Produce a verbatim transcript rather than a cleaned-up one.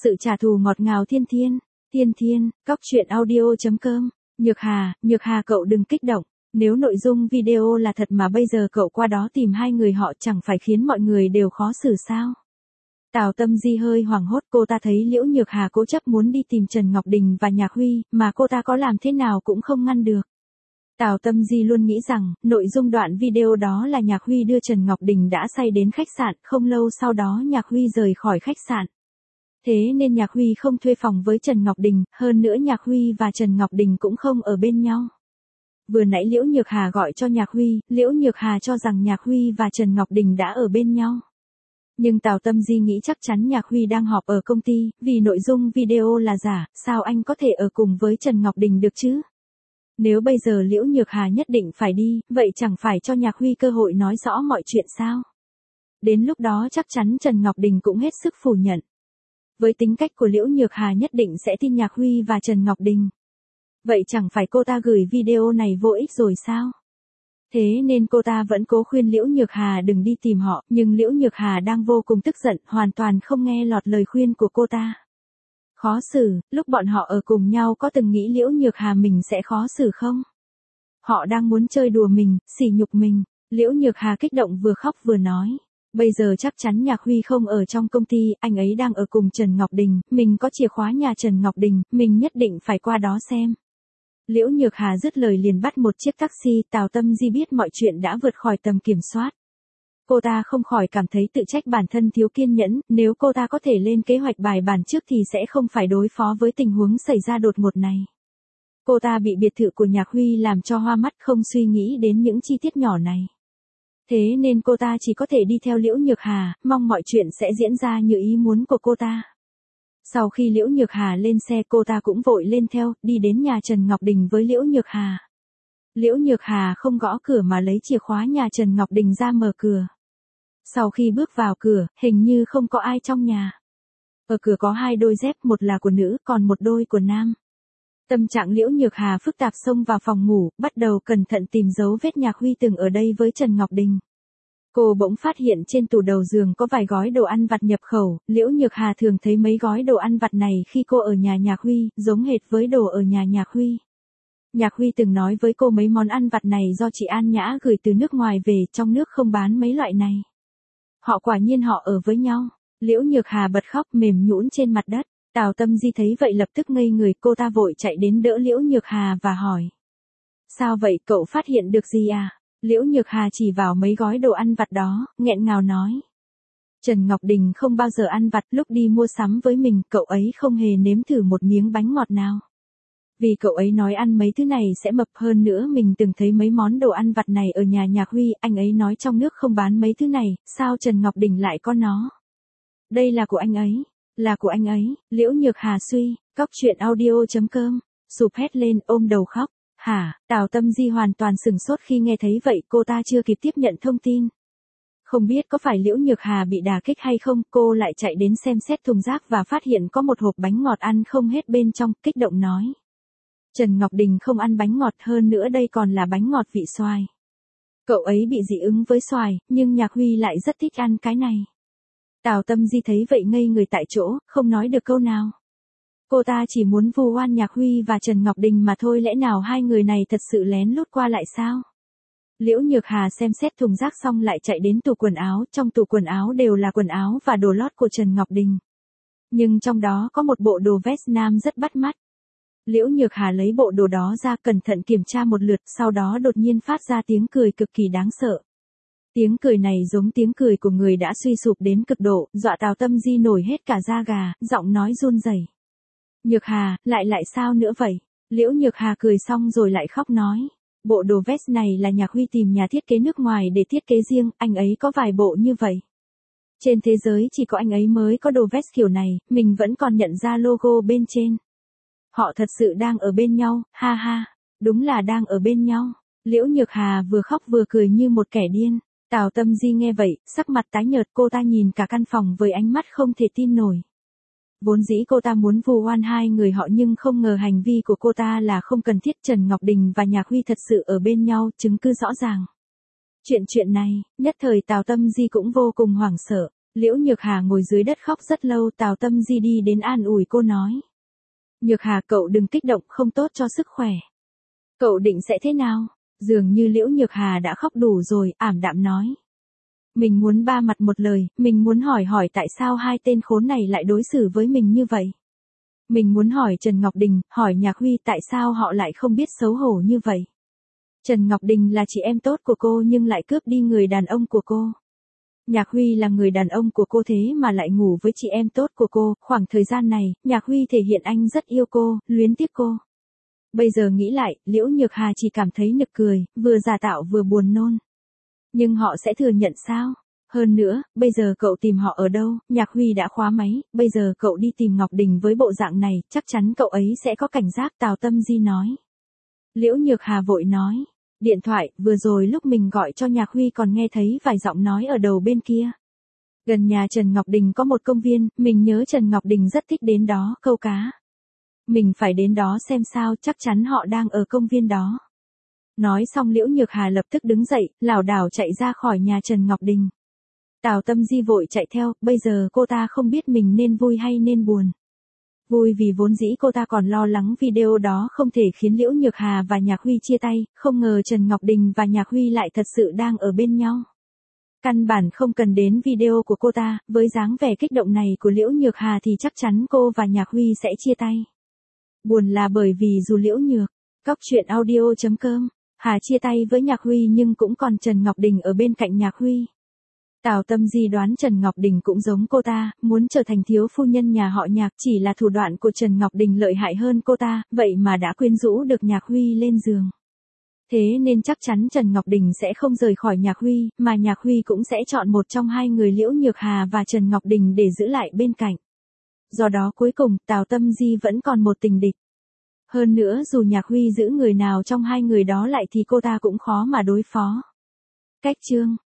Sự trả thù ngọt ngào thiên thiên, thiên thiên, cóc truyện audio chấm com, Nhược Hà, Nhược Hà cậu đừng kích động, nếu nội dung video là thật mà bây giờ cậu qua đó tìm hai người họ chẳng phải khiến mọi người đều khó xử sao? Tào Tâm Di hơi hoảng hốt, cô ta thấy Liễu Nhược Hà cố chấp muốn đi tìm Trần Ngọc Đình và Nhạc Huy, mà cô ta có làm thế nào cũng không ngăn được. Tào Tâm Di luôn nghĩ rằng, nội dung đoạn video đó là Nhạc Huy đưa Trần Ngọc Đình đã say đến khách sạn, không lâu sau đó Nhạc Huy rời khỏi khách sạn. Thế nên Nhạc Huy không thuê phòng với Trần Ngọc Đình, hơn nữa Nhạc Huy và Trần Ngọc Đình cũng không ở bên nhau. Vừa nãy Liễu Nhược Hà gọi cho Nhạc Huy, Liễu Nhược Hà cho rằng Nhạc Huy và Trần Ngọc Đình đã ở bên nhau. Nhưng Tào Tâm Di nghĩ chắc chắn Nhạc Huy đang họp ở công ty, vì nội dung video là giả, sao anh có thể ở cùng với Trần Ngọc Đình được chứ? Nếu bây giờ Liễu Nhược Hà nhất định phải đi, vậy chẳng phải cho Nhạc Huy cơ hội nói rõ mọi chuyện sao? Đến lúc đó chắc chắn Trần Ngọc Đình cũng hết sức phủ nhận. Với tính cách của Liễu Nhược Hà nhất định sẽ tin Nhạc Huy và Trần Ngọc Đình. Vậy chẳng phải cô ta gửi video này vô ích rồi sao? Thế nên cô ta vẫn cố khuyên Liễu Nhược Hà đừng đi tìm họ, nhưng Liễu Nhược Hà đang vô cùng tức giận, hoàn toàn không nghe lọt lời khuyên của cô ta. Khó xử, lúc bọn họ ở cùng nhau có từng nghĩ Liễu Nhược Hà mình sẽ khó xử không? Họ đang muốn chơi đùa mình, sỉ nhục mình. Liễu Nhược Hà kích động vừa khóc vừa nói. Bây giờ chắc chắn Nhạc Huy không ở trong công ty, anh ấy đang ở cùng Trần Ngọc Đình, mình có chìa khóa nhà Trần Ngọc Đình, mình nhất định phải qua đó xem. Liễu Nhược Hà dứt lời liền bắt một chiếc taxi, Tào Tâm Di biết mọi chuyện đã vượt khỏi tầm kiểm soát. Cô ta không khỏi cảm thấy tự trách bản thân thiếu kiên nhẫn, nếu cô ta có thể lên kế hoạch bài bản trước thì sẽ không phải đối phó với tình huống xảy ra đột ngột này. Cô ta bị biệt thự của Nhạc Huy làm cho hoa mắt, không suy nghĩ đến những chi tiết nhỏ này. Thế nên cô ta chỉ có thể đi theo Liễu Nhược Hà, mong mọi chuyện sẽ diễn ra như ý muốn của cô ta. Sau khi Liễu Nhược Hà lên xe cô ta cũng vội lên theo, đi đến nhà Trần Ngọc Đình với Liễu Nhược Hà. Liễu Nhược Hà không gõ cửa mà lấy chìa khóa nhà Trần Ngọc Đình ra mở cửa. Sau khi bước vào cửa, hình như không có ai trong nhà. Ở cửa có hai đôi dép, một là của nữ, còn một đôi của nam. Tâm trạng Liễu Nhược Hà phức tạp xông vào phòng ngủ, bắt đầu cẩn thận tìm dấu vết Nhạc Huy từng ở đây với Trần Ngọc Đình. Cô bỗng phát hiện trên tủ đầu giường có vài gói đồ ăn vặt nhập khẩu, Liễu Nhược Hà thường thấy mấy gói đồ ăn vặt này khi cô ở nhà Nhạc Huy, giống hệt với đồ ở nhà Nhạc Huy. Nhạc Huy từng nói với cô mấy món ăn vặt này do chị An Nhã gửi từ nước ngoài về, trong nước không bán mấy loại này. Họ quả nhiên họ ở với nhau. Liễu Nhược Hà bật khóc mềm nhũn trên mặt đất. Tào Tâm Di thấy vậy lập tức ngây người, cô ta vội chạy đến đỡ Liễu Nhược Hà và hỏi. Sao vậy, cậu phát hiện được gì à? Liễu Nhược Hà chỉ vào mấy gói đồ ăn vặt đó, nghẹn ngào nói. Trần Ngọc Đình không bao giờ ăn vặt, lúc đi mua sắm với mình, cậu ấy không hề nếm thử một miếng bánh ngọt nào. Vì cậu ấy nói ăn mấy thứ này sẽ mập, hơn nữa mình từng thấy mấy món đồ ăn vặt này ở nhà Nhạc Huy, anh ấy nói trong nước không bán mấy thứ này, sao Trần Ngọc Đình lại có nó? Đây là của anh ấy, là của anh ấy, Liễu Nhược Hà suy, cóc truyện audio chấm com, sụp hét lên ôm đầu khóc. Hả, Tào Tâm Di hoàn toàn sửng sốt khi nghe thấy vậy, cô ta chưa kịp tiếp nhận thông tin. Không biết có phải Liễu Nhược Hà bị đả kích hay không, cô lại chạy đến xem xét thùng rác và phát hiện có một hộp bánh ngọt ăn không hết bên trong, kích động nói. Trần Ngọc Đình không ăn bánh ngọt, hơn nữa đây còn là bánh ngọt vị xoài. Cậu ấy bị dị ứng với xoài, nhưng Nhạc Huy lại rất thích ăn cái này. Tào Tâm Di thấy vậy ngây người tại chỗ, không nói được câu nào. Cô ta chỉ muốn vu oan Nhạc Huy và Trần Ngọc Đình mà thôi, lẽ nào hai người này thật sự lén lút qua lại sao? Liễu Nhược Hà xem xét thùng rác xong lại chạy đến tủ quần áo, trong tủ quần áo đều là quần áo và đồ lót của Trần Ngọc Đình. Nhưng trong đó có một bộ đồ vest nam rất bắt mắt. Liễu Nhược Hà lấy bộ đồ đó ra cẩn thận kiểm tra một lượt, sau đó đột nhiên phát ra tiếng cười cực kỳ đáng sợ. Tiếng cười này giống tiếng cười của người đã suy sụp đến cực độ, dọa Tào Tâm Di nổi hết cả da gà, giọng nói run rẩy. Nhược Hà, lại lại sao nữa vậy? Liễu Nhược Hà cười xong rồi lại khóc nói. Bộ đồ vest này là Nhạc Huy tìm nhà thiết kế nước ngoài để thiết kế riêng, anh ấy có vài bộ như vậy. Trên thế giới chỉ có anh ấy mới có đồ vest kiểu này, mình vẫn còn nhận ra logo bên trên. Họ thật sự đang ở bên nhau, ha ha, đúng là đang ở bên nhau. Liễu Nhược Hà vừa khóc vừa cười như một kẻ điên. Tào Tâm Di nghe vậy, sắc mặt tái nhợt, cô ta nhìn cả căn phòng với ánh mắt không thể tin nổi. Vốn dĩ cô ta muốn vu oan hai người họ nhưng không ngờ hành vi của cô ta là không cần thiết. Trần Ngọc Đình và Nhạc Huy thật sự ở bên nhau, chứng cứ rõ ràng. Chuyện chuyện này, nhất thời Tào Tâm Di cũng vô cùng hoảng sợ. Liễu Nhược Hà ngồi dưới đất khóc rất lâu, Tào Tâm Di đi đến an ủi cô nói. Nhược Hà, cậu đừng kích động, không tốt cho sức khỏe. Cậu định sẽ thế nào? Dường như Liễu Nhược Hà đã khóc đủ rồi, ảm đạm nói. Mình muốn ba mặt một lời, mình muốn hỏi hỏi tại sao hai tên khốn này lại đối xử với mình như vậy. Mình muốn hỏi Trần Ngọc Đình, hỏi Nhạc Huy tại sao họ lại không biết xấu hổ như vậy. Trần Ngọc Đình là chị em tốt của cô nhưng lại cướp đi người đàn ông của cô. Nhạc Huy là người đàn ông của cô thế mà lại ngủ với chị em tốt của cô, khoảng thời gian này, Nhạc Huy thể hiện anh rất yêu cô, luyến tiếc cô. Bây giờ nghĩ lại, Liễu Nhược Hà chỉ cảm thấy nực cười, vừa giả tạo vừa buồn nôn. Nhưng họ sẽ thừa nhận sao? Hơn nữa, bây giờ cậu tìm họ ở đâu? Nhạc Huy đã khóa máy, bây giờ cậu đi tìm Ngọc Đình với bộ dạng này, chắc chắn cậu ấy sẽ có cảnh giác, Tào Tâm Di nói. Liễu Nhược Hà vội nói. Điện thoại, vừa rồi lúc mình gọi cho Nhạc Huy còn nghe thấy vài giọng nói ở đầu bên kia. Gần nhà Trần Ngọc Đình có một công viên, mình nhớ Trần Ngọc Đình rất thích đến đó, câu cá. Mình phải đến đó xem sao, chắc chắn họ đang ở công viên đó. Nói xong Liễu Nhược Hà lập tức đứng dậy, lảo đảo chạy ra khỏi nhà Trần Ngọc Đình. Tào Tâm Di vội chạy theo, bây giờ cô ta không biết mình nên vui hay nên buồn. Vui vì vốn dĩ cô ta còn lo lắng video đó không thể khiến Liễu Nhược Hà và Nhạc Huy chia tay, không ngờ Trần Ngọc Đình và Nhạc Huy lại thật sự đang ở bên nhau. Căn bản không cần đến video của cô ta, với dáng vẻ kích động này của Liễu Nhược Hà thì chắc chắn cô và Nhạc Huy sẽ chia tay. Buồn là bởi vì dù Liễu Nhược, Cóc Truyện Audio chấm com, Hà chia tay với Nhạc Huy nhưng cũng còn Trần Ngọc Đình ở bên cạnh Nhạc Huy. Tào Tâm Di đoán Trần Ngọc Đình cũng giống cô ta, muốn trở thành thiếu phu nhân nhà họ Nhạc, chỉ là thủ đoạn của Trần Ngọc Đình lợi hại hơn cô ta, vậy mà đã quyến rũ được Nhạc Huy lên giường. Thế nên chắc chắn Trần Ngọc Đình sẽ không rời khỏi Nhạc Huy, mà Nhạc Huy cũng sẽ chọn một trong hai người Liễu Nhược Hà và Trần Ngọc Đình để giữ lại bên cạnh. Do đó cuối cùng, Tào Tâm Di vẫn còn một tình địch. Hơn nữa dù Nhạc Huy giữ người nào trong hai người đó lại thì cô ta cũng khó mà đối phó. Cách chương